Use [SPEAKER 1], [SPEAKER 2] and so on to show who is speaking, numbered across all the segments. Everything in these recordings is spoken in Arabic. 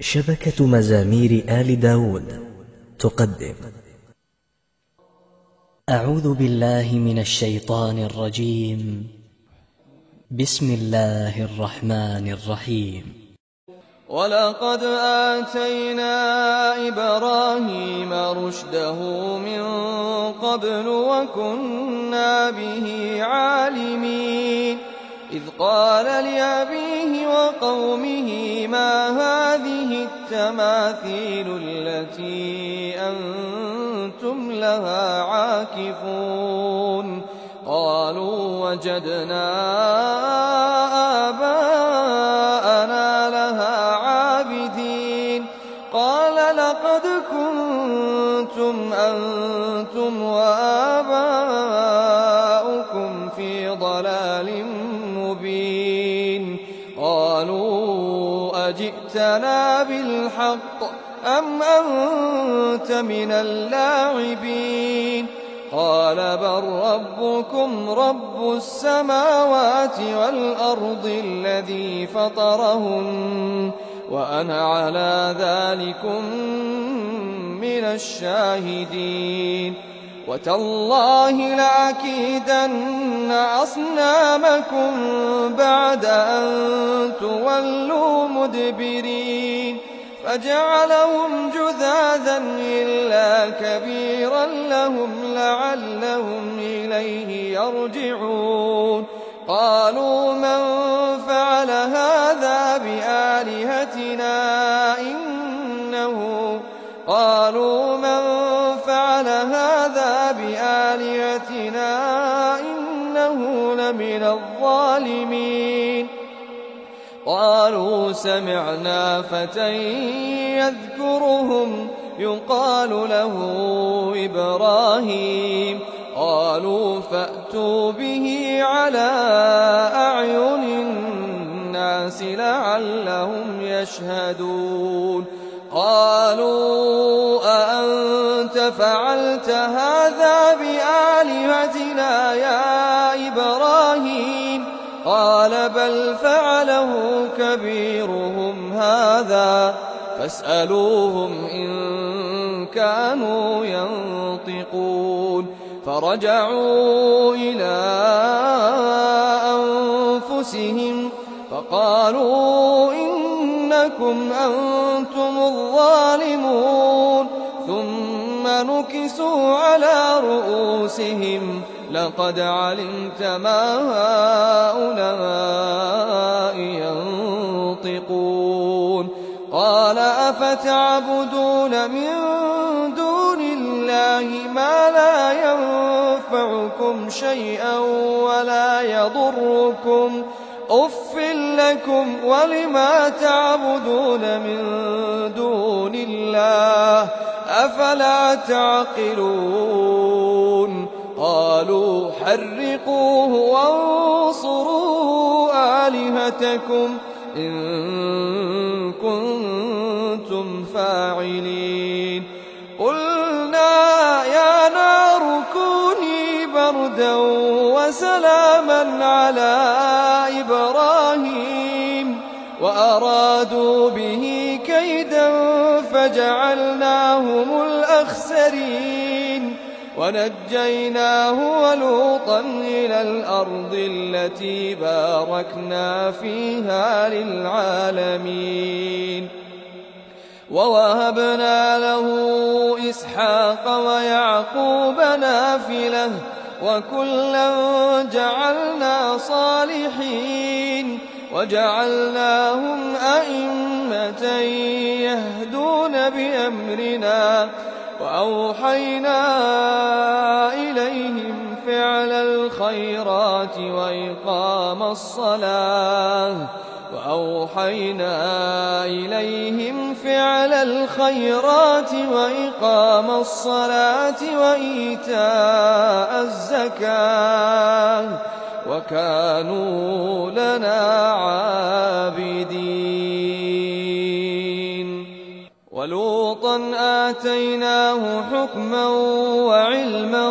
[SPEAKER 1] شبكة مزامير آل داود تقدم.
[SPEAKER 2] أعوذ بالله من الشيطان الرجيم. بسم الله الرحمن الرحيم.
[SPEAKER 3] ولقد آتينا إبراهيم رشده من قبل وكنا به عالمين إذ قال لأبيه وقومه ما هذه التماثيل التي أنتم لها عاكفون قالوا وجدنا آباءنا لها عابدين قال لقد كنتم أنتم وآباؤكم في ضلال مبين قالوا أجئتنا بالحق أم أنت من اللاعبين قال بل ربكم رب السماوات والأرض الذي فطرهن وأنا على ذلكم من الشاهدين وتالله لأكيدن أصنامكم بعد أن تولوا مدبرين فجعلهم جذاذا إلا كبيرا لهم لعلهم إليه يرجعون قالوا من فعل هذا بآلهتنا إنه لمن الظالمين قالوا سمعنا فتى يذكرهم يقال له إبراهيم قالوا فأتوا به على أعين الناس لعلهم يشهدون قالوا أأنت فعلت هذا بآلهتنا يا إبراهيم قال بل فعله كبيرهم هذا فاسألوهم إن كانوا ينطقون فرجعوا إلى أنفسهم فقالوا إنكم أنتم الظالمون ثم نكسوا على رؤوسهم لقد علمت ما هؤلاء ينطقون قال أفتعبدون من دون الله ما لا ينفعكم شيئا ولا يضركم أف لكم ولما تعبدون من دون الله أفلا تعقلون قالوا حرقوه وانصروا آلهتكم إن كنتم فاعلين قلنا يا نار كوني بردا وسلاما على إبراهيم وأرادوا به كيدا فجعلناهم الأخسرين ونجيناه ولوطا إلى الأرض التي باركنا فيها للعالمين ووهبنا له إسحاق ويعقوب نافلة وكلا جعلنا صالحين وجعلناهم أئمة يهدون بأمرنا وأوحينا إليهم فعل الخيرات وإقام الصلاة وإيتاء الزكاة وكانوا لنا عابدين ولوطا آتيناه حكما وعلما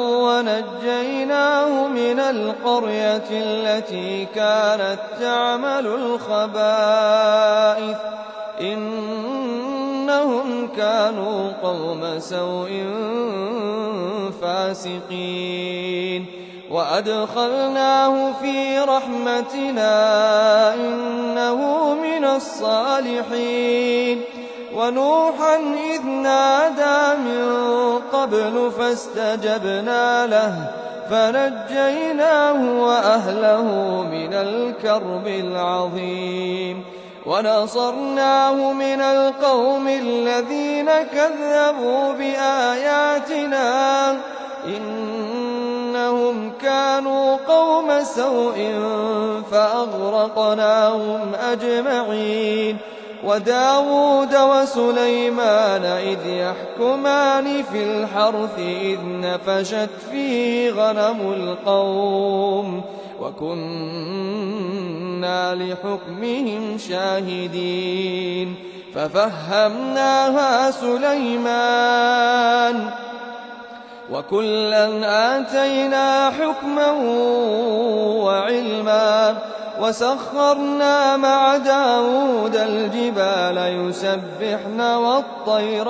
[SPEAKER 3] ونجيناه من القرية التي كانت تعمل الخبائث إنهم كانوا قوم سوء فاسقين وأدخلناه في رحمتنا إنه من الصالحين ونوحا إذ نادى من قبل فاستجبنا له فنجيناه وأهله من الكرب العظيم ونصرناه من القوم الذين كذبوا بآياتنا إنهم كانوا قوم سوء فأغرقناهم أجمعين وداود وسليمان إذ يحكمان في الحرث إذ نفشت فيه غنم القوم وكنا لحكمهم شاهدين ففهمناها سليمان وكلا آتينا حكما وعلما وسخرنا مع داود الجبال يسبحن والطير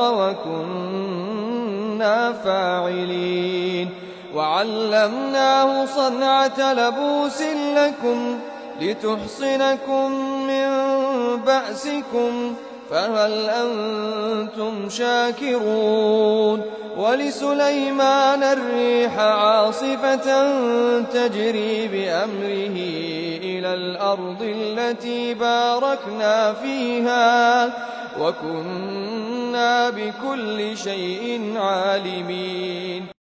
[SPEAKER 3] وكنا فاعلين وعلمناه صنعة لبوس لكم لتحصنكم من بأسكم فهل أنتم شاكرون ولسليمان الريح عاصفة تجري بأمره إلى الأرض التي باركنا فيها وكنا بكل شيء عالمين